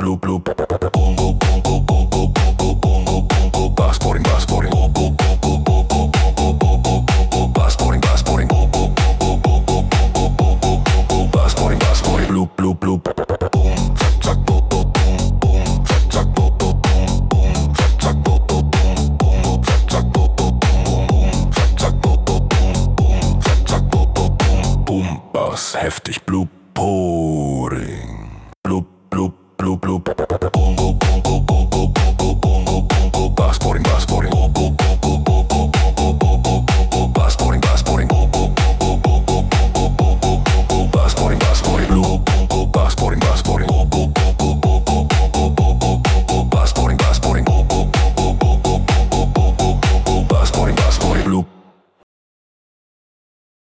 blub blub Bassboarding, Bassboarding, Bassboarding, Bassboarding, Bassboarding, Bassboarding, blub blub blub zack zack zack zack zack zack zack zack zack Bass heftig blub Pouring blub blub blub blub